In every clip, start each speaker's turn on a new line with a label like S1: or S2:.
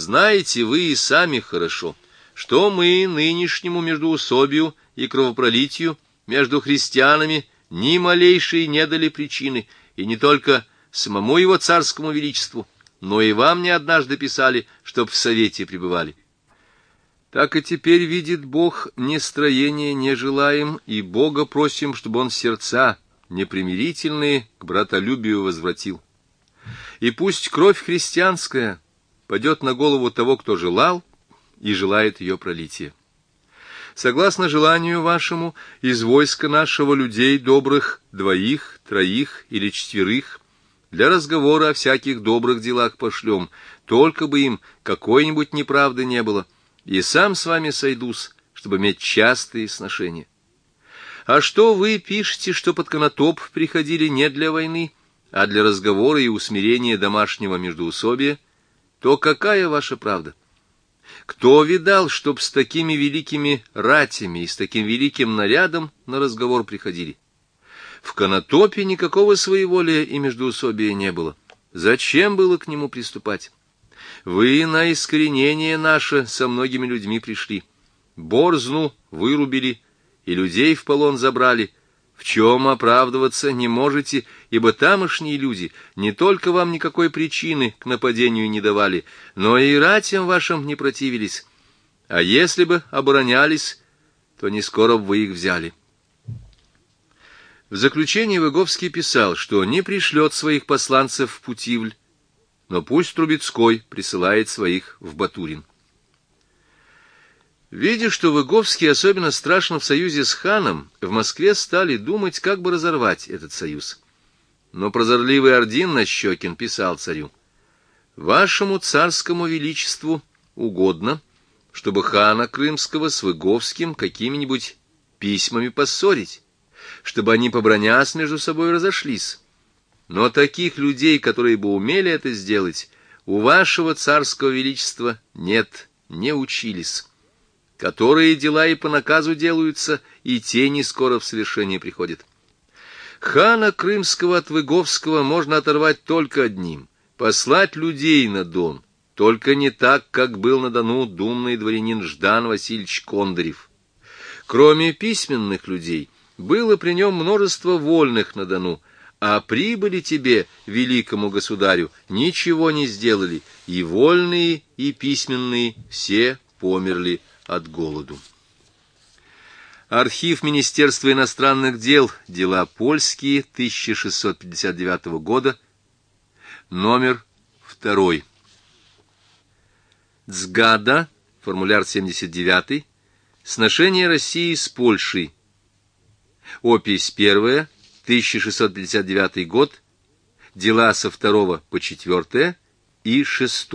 S1: знаете вы и сами хорошо, что мы нынешнему междоусобию и кровопролитию между христианами ни малейшей не дали причины, и не только самому его царскому величеству, но и вам не однажды писали, чтоб в совете пребывали. Так и теперь видит Бог, нестроения не желаем, и Бога просим, чтобы он сердца непримирительные к братолюбию возвратил. И пусть кровь христианская падет на голову того, кто желал и желает ее пролития. Согласно желанию вашему, из войска нашего людей добрых 2, 3 или 4 для разговора о всяких добрых делах пошлем, только бы им какой-нибудь неправды не было, и сам с вами сойдусь, чтобы иметь частые сношения. А что вы пишете, что под Конотоп приходили не для войны, а для разговора и усмирения домашнего междоусобия, то какая ваша правда? Кто видал, чтоб с такими великими ратями и с таким великим нарядом на разговор приходили? В Конотопе никакого своеволия и междоусобия не было. Зачем было к нему приступать? Вы на искоренение наше со многими людьми пришли. Борзну вырубили и людей в полон забрали. В чем оправдываться не можете, ибо тамошние люди не только вам никакой причины к нападению не давали, но и ратям вашим не противились. А если бы оборонялись, то не скоро бы вы их взяли. В заключение Выговский писал, что не пришлет своих посланцев в Путивль, но пусть Трубецкой присылает своих в Батурин. Видя, что Выговский особенно страшен в союзе с ханом, в Москве стали думать, как бы разорвать этот союз. Но прозорливый Ордин Нащекин писал царю: «Вашему царскому величеству угодно, чтобы хана Крымского с Выговским какими-нибудь письмами поссорить, чтобы они, побранясь между собой, разошлись. Но таких людей, которые бы умели это сделать, у вашего царского величества нет, не учились. Которые дела и по наказу делаются, и те не скоро в совершение приходят. Хана Крымского от Выговского можно оторвать только одним — послать людей на Дон, только не так, как был на Дону думный дворянин Ждан Васильевич Кондарев. Кроме письменных людей, было при нем множество вольных на Дону, а прибыли тебе, великому государю, ничего не сделали, и вольные, и письменные все померли от голоду». Архив Министерства иностранных дел, дела польские, 1659 года, номер 2. Цгада, формуляр 79, сношение России с Польшей. Опись 1, 1659 год, дела со 2 по 4 и 6.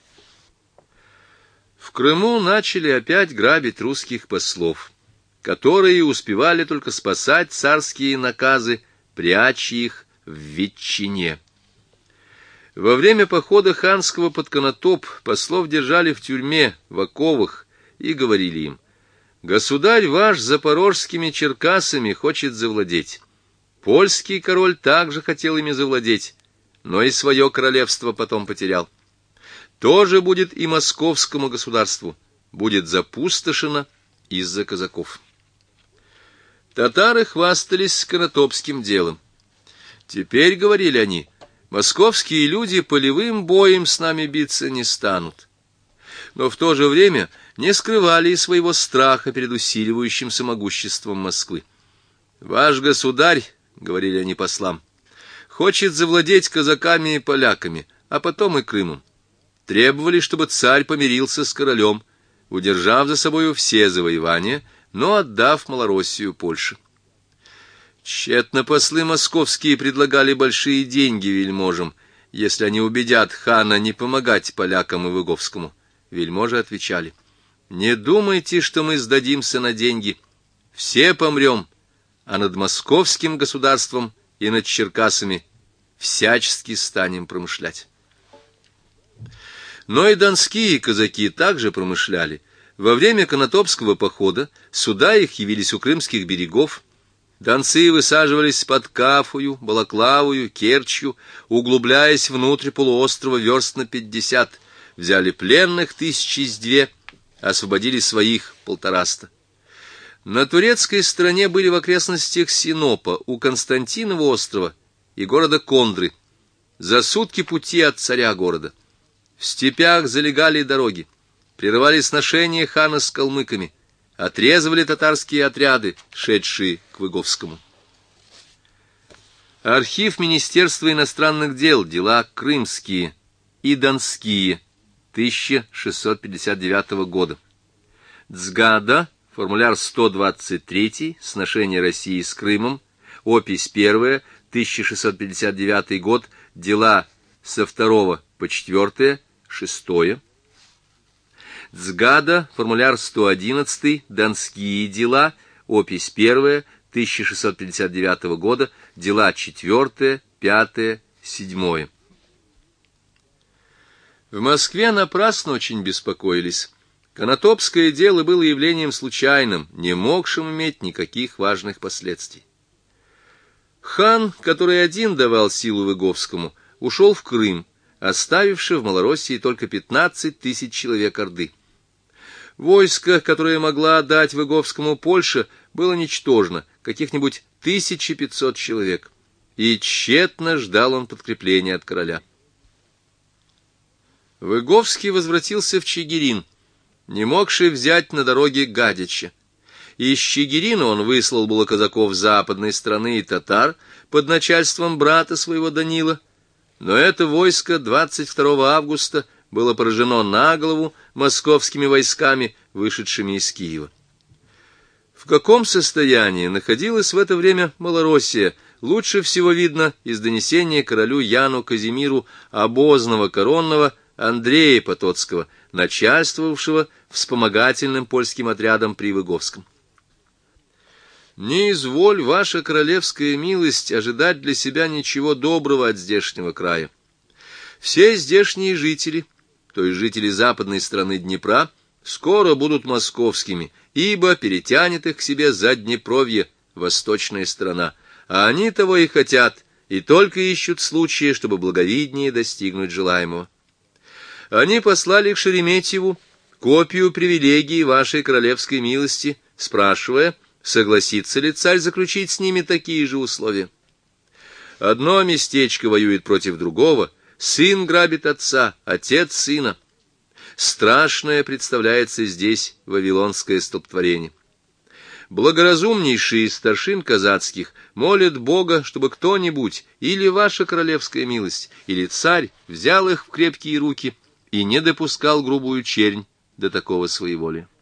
S1: В Крыму начали опять грабить русских послов, которые успевали только спасать царские наказы, пряча их в ветчине. Во время похода ханского под Конотоп послов держали в тюрьме, в оковах, и говорили им: «Государь ваш запорожскими Черкасами хочет завладеть. Польский король также хотел ими завладеть, но и свое королевство потом потерял. То же будет и московскому государству, будет запустошено из-за казаков». Татары хвастались конотопским делом. Теперь, говорили они, московские люди полевым боем с нами биться не станут. Но в то же время не скрывали и своего страха перед усиливающимся могуществом Москвы. «Ваш государь, — говорили они послам, — хочет завладеть казаками и поляками, а потом и Крымом. Требовали, чтобы царь помирился с королем, удержав за собою все завоевания, но отдав Малороссию Польше. Тщетно послы московские предлагали большие деньги вельможам, если они убедят хана не помогать полякам и Выговскому. Вельможи отвечали: «Не думайте, что мы сдадимся на деньги. Все помрем, а над московским государством и над Черкасами всячески станем промышлять». Но и донские казаки также промышляли. Во время Конотопского похода суда их явились у крымских берегов. Донцы высаживались под Кафою, Балаклавою, Керчью, углубляясь внутрь полуострова верст на 50. взяли пленных 1002, освободили своих 150. На турецкой стороне были в окрестностях Синопа, у Константинова острова и города Кондры, за сутки пути от царя города. В степях залегали дороги, прерывали сношения хана с калмыками, отрезывали татарские отряды, шедшие к Выговскому. Архив Министерства иностранных дел, дела крымские и донские, 1659 года. Цгада, формуляр 123, сношение России с Крымом, опись 1, 1659 год, дела со 2 по 4, 6. Цгада, формуляр 111, донские дела, опись 1, 1659 года, дела 4, 5, 7. В Москве напрасно очень беспокоились. Конотопское дело было явлением случайным, не могшим иметь никаких важных последствий. Хан, который один давал силу Выговскому, ушел в Крым, оставивши в Малороссии только 15 тысяч человек орды. Войско, которое могла дать Выговскому Польша, было ничтожно, каких-нибудь 1500 человек, и тщетно ждал он подкрепления от короля. Выговский возвратился в Чигирин, не могший взять на дороге Гадича. Из Чигирина он выслал было казаков западной страны и татар под начальством брата своего Данила, но это войско 22 августа было поражено на голову московскими войсками, вышедшими из Киева. В каком состоянии находилась в это время Малороссия, лучше всего видно из донесения королю Яну Казимиру обозного коронного Андрея Потоцкого, начальствовавшего вспомогательным польским отрядом при Выговском. «Не изволь, ваша королевская милость, ожидать для себя ничего доброго от здешнего края. Все здешние жители, то есть жители западной стороны Днепра, скоро будут московскими, ибо перетянет их к себе Заднепровье, восточная сторона, а они того и хотят, и только ищут случая, чтобы благовиднее достигнуть желаемого. Они послали к Шереметьеву копию привилегий вашей королевской милости, спрашивая, согласится ли царь заключить с ними такие же условия. Одно местечко воюет против другого, сын грабит отца, отец сына. Страшное представляется здесь вавилонское столпотворение. Благоразумнейшие из старшин казацких молят Бога, чтобы кто-нибудь, или ваша королевская милость, или царь, взял их в крепкие руки и не допускал грубую чернь до такого своеволия.